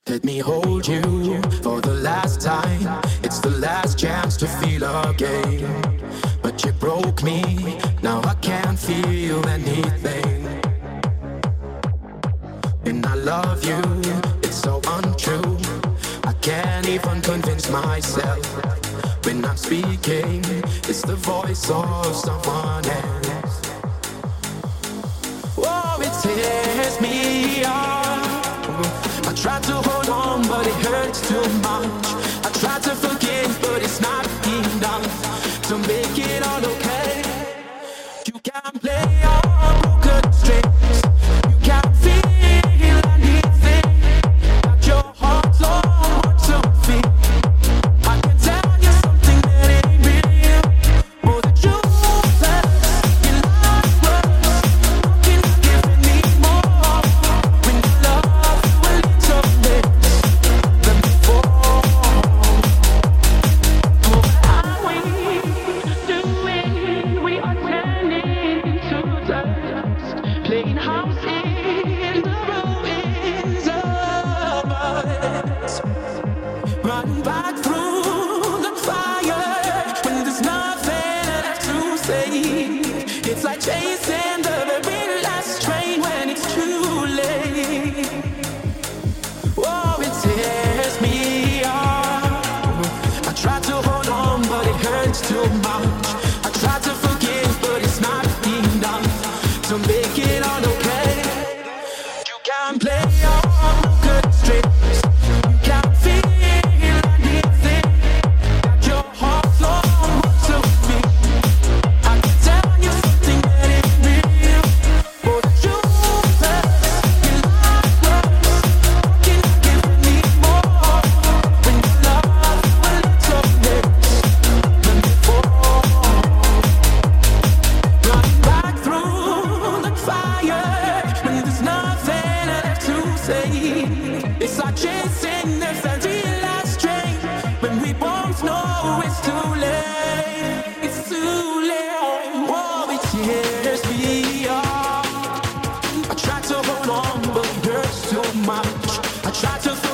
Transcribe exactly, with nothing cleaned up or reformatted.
Let me hold you for the last time. It's the last chance to feel again. But you broke me, now I can't feel anything. And I love you, it's so untrue. I can't even convince myself. When I'm speaking, it's the voice of someone else. Oh, it tears me up. I tried to hold on, but it hurts too much. I tried to forgive, but it's not enough to make it all okay. You can't play on broken strings. You can't feel anything. Got your heart on what to feel. I can tell you something that ain't real. Oh, the truth hurts. Your love works. Fucking giving me more. When you love you a little less than before. What are we doing? We are turning into dust, playing house in the ruins of us. Running back through the fire when there's nothing left to say. It's like chasing the very last train when it's too late. Oh, it tears me up. I tried to hold on, but it hurts too much. I tried to forgive, but it's not enough to make it all okay. You can't play on good strings. You can't feel anything. Got your heart on what to be. I can tell you something that ain't real. Oh, the truth hurts. Your love works. Fucking giving me more. When you love you a little less than before. Running back through the fire when there's nothing left to say. It's like chasing the very last train when we both know it's too late. It's too late. Oh, it tears me up. I tried to hold on, but it hurts too much. I tried to